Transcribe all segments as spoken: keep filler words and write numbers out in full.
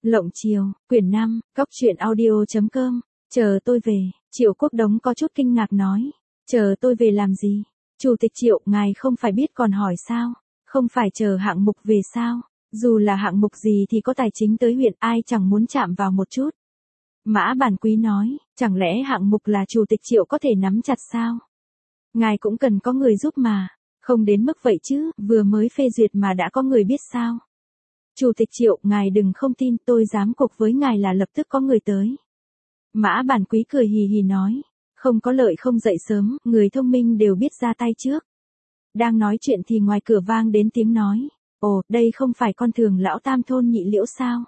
Lộng Chiều, quyển năm, góc truyện audio.com, chờ tôi về, Triệu Quốc Đống có chút kinh ngạc nói, chờ tôi về làm gì? Chủ tịch Triệu, ngài không phải biết còn hỏi sao? Không phải chờ hạng mục về sao? Dù là hạng mục gì thì có tài chính tới huyện ai chẳng muốn chạm vào một chút. Mã Bản Quý nói, chẳng lẽ hạng mục là Chủ tịch Triệu có thể nắm chặt sao? Ngài cũng cần có người giúp mà, không đến mức vậy chứ, vừa mới phê duyệt mà đã có người biết sao? Chủ tịch Triệu, ngài đừng không tin, tôi dám cục với ngài là lập tức có người tới. Mã Bản Quý cười hì hì nói, không có lợi không dậy sớm, người thông minh đều biết ra tay trước. Đang nói chuyện thì ngoài cửa vang đến tiếng nói, ồ, đây không phải con Thường lão tam thôn Nhị Liễu sao?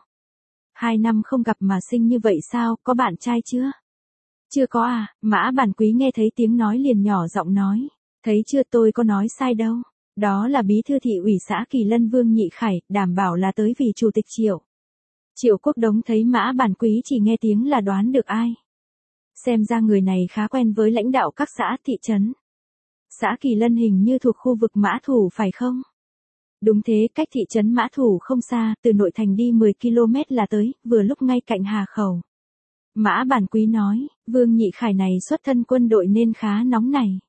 Hai năm không gặp mà xinh như vậy sao, có bạn trai chưa? Chưa có à, Mã Bản Quý nghe thấy tiếng nói liền nhỏ giọng nói, thấy chưa, tôi có nói sai đâu. Đó là bí thư thị ủy xã Kỳ Lân Vương Nhị Khải, đảm bảo là tới vì Chủ tịch Triệu. Triệu Quốc Đống thấy Mã Bản Quý chỉ nghe tiếng là đoán được ai. Xem ra người này khá quen với lãnh đạo các xã thị trấn. Xã Kỳ Lân hình như thuộc khu vực Mã Thủ phải không? Đúng thế, cách thị trấn Mã Thủ không xa, từ nội thành đi mười ki lô mét là tới, vừa lúc ngay cạnh Hà Khẩu. Mã Bản Quý nói, Vương Nhị Khải này xuất thân quân đội nên khá nóng này.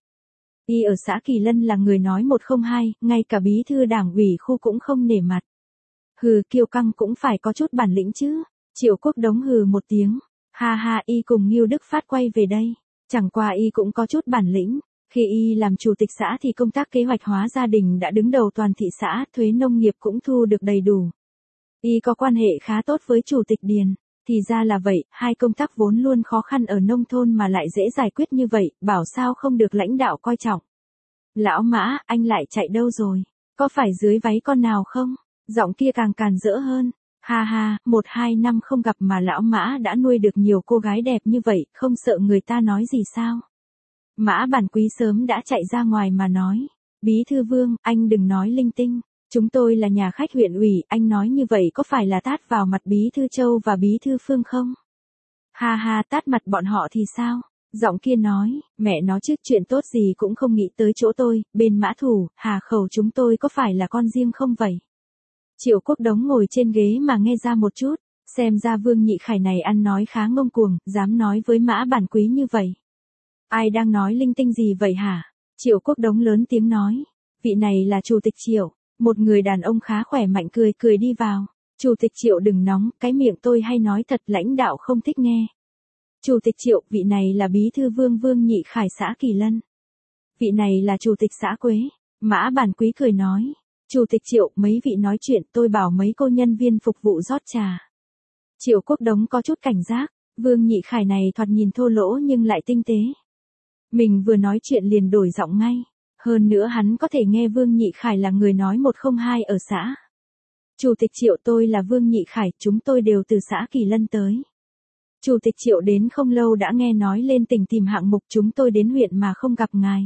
Y ở xã Kỳ Lân là người nói một không hai, ngay cả bí thư đảng ủy khu cũng không nể mặt. Hừ, kiêu căng cũng phải có chút bản lĩnh chứ. Triệu Quốc Đống hừ một tiếng. Ha ha, y cùng Ngưu Đức Phát quay về đây. Chẳng qua y cũng có chút bản lĩnh. Khi y làm chủ tịch xã thì công tác kế hoạch hóa gia đình đã đứng đầu toàn thị xã, thuế nông nghiệp cũng thu được đầy đủ. Y có quan hệ khá tốt với chủ tịch Điền. Thì ra là vậy, hai công tác vốn luôn khó khăn ở nông thôn mà lại dễ giải quyết như vậy, bảo sao không được lãnh đạo coi trọng. Lão Mã, anh lại chạy đâu rồi? Có phải dưới váy con nào không? Giọng kia càng càn rỡ hơn. Ha ha, một hai năm không gặp mà lão Mã đã nuôi được nhiều cô gái đẹp như vậy, không sợ người ta nói gì sao? Mã Bản Quý sớm đã chạy ra ngoài mà nói. Bí thư Vương, anh đừng nói linh tinh. Chúng tôi là nhà khách huyện ủy, anh nói như vậy có phải là tát vào mặt Bí thư Châu và Bí thư Phương không? Ha ha, tát mặt bọn họ thì sao? Giọng kia nói, mẹ nó chứ, chuyện tốt gì cũng không nghĩ tới chỗ tôi, bên Mã Thủ, Hà Khẩu chúng tôi có phải là con riêng không vậy? Triệu Quốc Đống ngồi trên ghế mà nghe ra một chút, xem ra Vương Nhị Khải này ăn nói khá ngông cuồng, dám nói với Mã Bản Quý như vậy. Ai đang nói linh tinh gì vậy hả? Triệu Quốc Đống lớn tiếng nói, vị này là Chủ tịch Triệu. Một người đàn ông khá khỏe mạnh cười cười đi vào. Chủ tịch Triệu đừng nóng, cái miệng tôi hay nói thật, lãnh đạo không thích nghe. Chủ tịch Triệu, vị này là bí thư Vương Vương Nhị Khải xã Kỳ Lân. Vị này là chủ tịch xã Quế. Mã Bản Quý cười nói. Chủ tịch Triệu, mấy vị nói chuyện, tôi bảo mấy cô nhân viên phục vụ rót trà. Triệu Quốc Đống có chút cảnh giác. Vương Nhị Khải này thoạt nhìn thô lỗ nhưng lại tinh tế. Mình vừa nói chuyện liền đổi giọng ngay. Hơn nữa hắn có thể nghe Vương Nhị Khải là người nói một không hai ở xã. Chủ tịch Triệu, tôi là Vương Nhị Khải, chúng tôi đều từ xã Kỳ Lân tới. Chủ tịch Triệu đến không lâu đã nghe nói lên tỉnh tìm hạng mục, chúng tôi đến huyện mà không gặp ngài.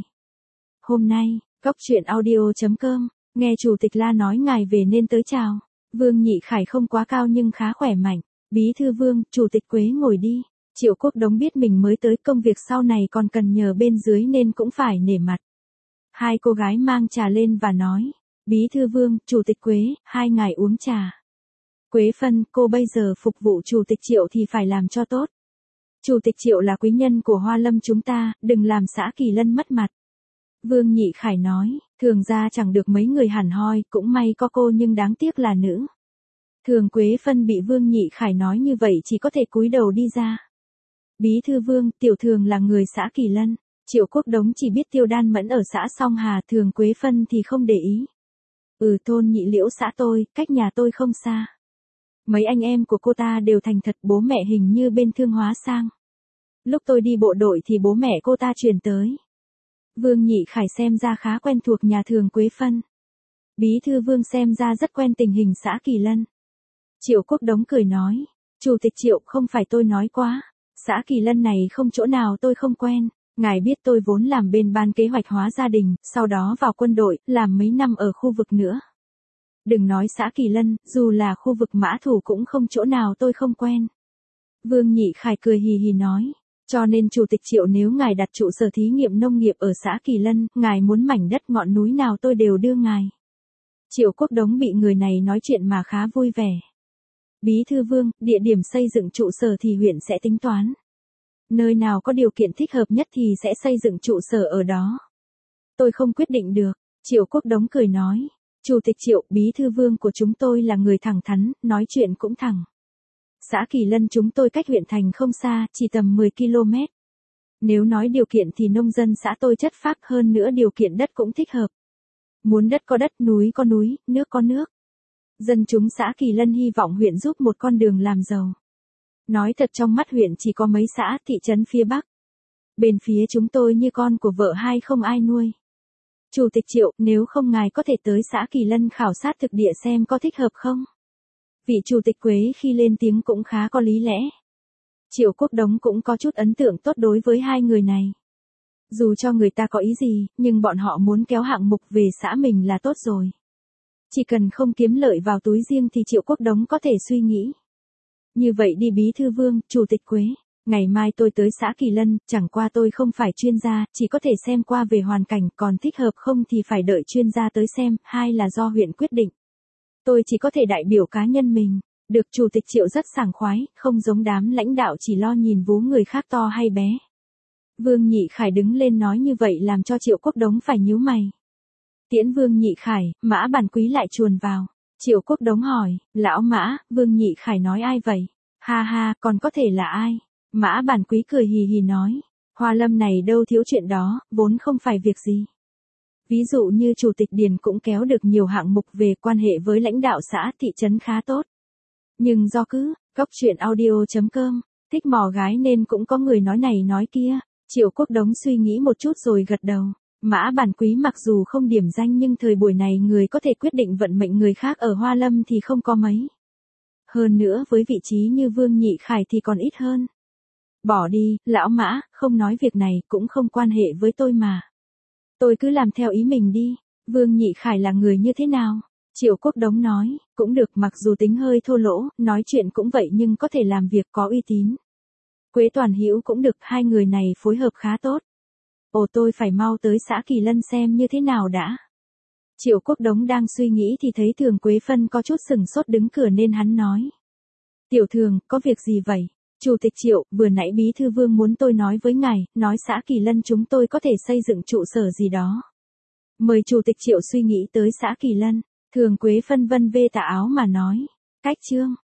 Hôm nay, góc truyện audio.com, nghe Chủ tịch La nói ngài về nên tới chào. Vương Nhị Khải không quá cao nhưng khá khỏe mạnh. Bí thư Vương, Chủ tịch Quế ngồi đi. Triệu Quốc Đống biết mình mới tới, công việc sau này còn cần nhờ bên dưới nên cũng phải nể mặt. Hai cô gái mang trà lên và nói, Bí thư Vương, Chủ tịch Quế, hai ngài uống trà. Quế phân, cô bây giờ phục vụ Chủ tịch Triệu thì phải làm cho tốt. Chủ tịch Triệu là quý nhân của Hoa Lâm chúng ta, đừng làm xã Kỳ Lân mất mặt. Vương Nhị Khải nói, thường ra chẳng được mấy người hẳn hoi, cũng may có cô nhưng đáng tiếc là nữ. Thường Quế phân bị Vương Nhị Khải nói như vậy chỉ có thể cúi đầu đi ra. Bí thư Vương, tiểu thường là người xã Kỳ Lân. Triệu Quốc Đống chỉ biết Tiêu Đan Mẫn ở xã Song Hà, Thường Quế phân thì không để ý. Ừ, thôn Nhị Liễu xã tôi, cách nhà tôi không xa. Mấy anh em của cô ta đều thành thật, bố mẹ hình như bên Thương Hóa sang. Lúc tôi đi bộ đội thì bố mẹ cô ta truyền tới. Vương Nhị Khải xem ra khá quen thuộc nhà Thường Quế phân. Bí thư Vương xem ra rất quen tình hình xã Kỳ Lân. Triệu Quốc Đống cười nói, Chủ tịch Triệu, không phải tôi nói quá. Xã Kỳ Lân này không chỗ nào tôi không quen. Ngài biết tôi vốn làm bên ban kế hoạch hóa gia đình, sau đó vào quân đội, làm mấy năm ở khu vực nữa. Đừng nói xã Kỳ Lân, dù là khu vực Mã Thủ cũng không chỗ nào tôi không quen. Vương Nhị Khải cười hì hì nói, cho nên Chủ tịch Triệu nếu ngài đặt trụ sở thí nghiệm nông nghiệp ở xã Kỳ Lân, ngài muốn mảnh đất ngọn núi nào tôi đều đưa ngài. Triệu Quốc Đống bị người này nói chuyện mà khá vui vẻ. Bí thư Vương, địa điểm xây dựng trụ sở thì huyện sẽ tính toán. Nơi nào có điều kiện thích hợp nhất thì sẽ xây dựng trụ sở ở đó. Tôi không quyết định được, Triệu Quốc Đống cười nói. Chủ tịch Triệu, Bí thư Vương của chúng tôi là người thẳng thắn, nói chuyện cũng thẳng. Xã Kỳ Lân chúng tôi cách huyện thành không xa, chỉ tầm mười ki lô mét. Nếu nói điều kiện thì nông dân xã tôi chất phác, hơn nữa điều kiện đất cũng thích hợp. Muốn đất có đất, núi có núi, nước có nước. Dân chúng xã Kỳ Lân hy vọng huyện giúp một con đường làm giàu. Nói thật, trong mắt huyện chỉ có mấy xã, thị trấn phía Bắc. Bên phía chúng tôi như con của vợ hai không ai nuôi. Chủ tịch Triệu, nếu không ngài có thể tới xã Kỳ Lân khảo sát thực địa xem có thích hợp không? Vị chủ tịch Quế khi lên tiếng cũng khá có lý lẽ. Triệu Quốc Đống cũng có chút ấn tượng tốt đối với hai người này. Dù cho người ta có ý gì, nhưng bọn họ muốn kéo hạng mục về xã mình là tốt rồi. Chỉ cần không kiếm lợi vào túi riêng thì Triệu Quốc Đống có thể suy nghĩ. Như vậy đi Bí thư Vương, Chủ tịch Quế. Ngày mai tôi tới xã Kỳ Lân, chẳng qua tôi không phải chuyên gia, chỉ có thể xem qua về hoàn cảnh, còn thích hợp không thì phải đợi chuyên gia tới xem, hai là do huyện quyết định. Tôi chỉ có thể đại biểu cá nhân mình. Được, Chủ tịch Triệu rất sảng khoái, không giống đám lãnh đạo chỉ lo nhìn vú người khác to hay bé. Vương Nhị Khải đứng lên nói như vậy làm cho Triệu Quốc Đống phải nhíu mày. Tiễn Vương Nhị Khải, Mã Bản Quý lại chuồn vào. Triệu Quốc Đống hỏi, lão Mã, Vương Nhị Khải nói ai vậy? Ha ha, còn có thể là ai? Mã Bản Quý cười hì hì nói, Hoa Lâm này đâu thiếu chuyện đó, vốn không phải việc gì. Ví dụ như Chủ tịch Điền cũng kéo được nhiều hạng mục về quan hệ với lãnh đạo xã thị trấn khá tốt. Nhưng do cứ, cốc truyện audio chấm com, thích mò gái nên cũng có người nói này nói kia. Triệu Quốc Đống suy nghĩ một chút rồi gật đầu. Mã Bản Quý mặc dù không điểm danh nhưng thời buổi này người có thể quyết định vận mệnh người khác ở Hoa Lâm thì không có mấy. Hơn nữa với vị trí như Vương Nhị Khải thì còn ít hơn. Bỏ đi, lão Mã, không nói việc này, cũng không quan hệ với tôi mà. Tôi cứ làm theo ý mình đi. Vương Nhị Khải là người như thế nào? Triệu Quốc Đống nói, cũng được, mặc dù tính hơi thô lỗ, nói chuyện cũng vậy nhưng có thể làm việc có uy tín. Quế Toàn Hữu cũng được, hai người này phối hợp khá tốt. Ồ, tôi phải mau tới xã Kỳ Lân xem như thế nào đã. Triệu Quốc Đống đang suy nghĩ thì thấy Thường Quế Phân có chút sừng sốt đứng cửa nên hắn nói. Tiểu Thường, có việc gì vậy? Chủ tịch Triệu, vừa nãy Bí thư Vương muốn tôi nói với ngài, nói xã Kỳ Lân chúng tôi có thể xây dựng trụ sở gì đó. Mời Chủ tịch Triệu suy nghĩ tới xã Kỳ Lân. Thường Quế Phân vân vê tà áo mà nói. Cách chương.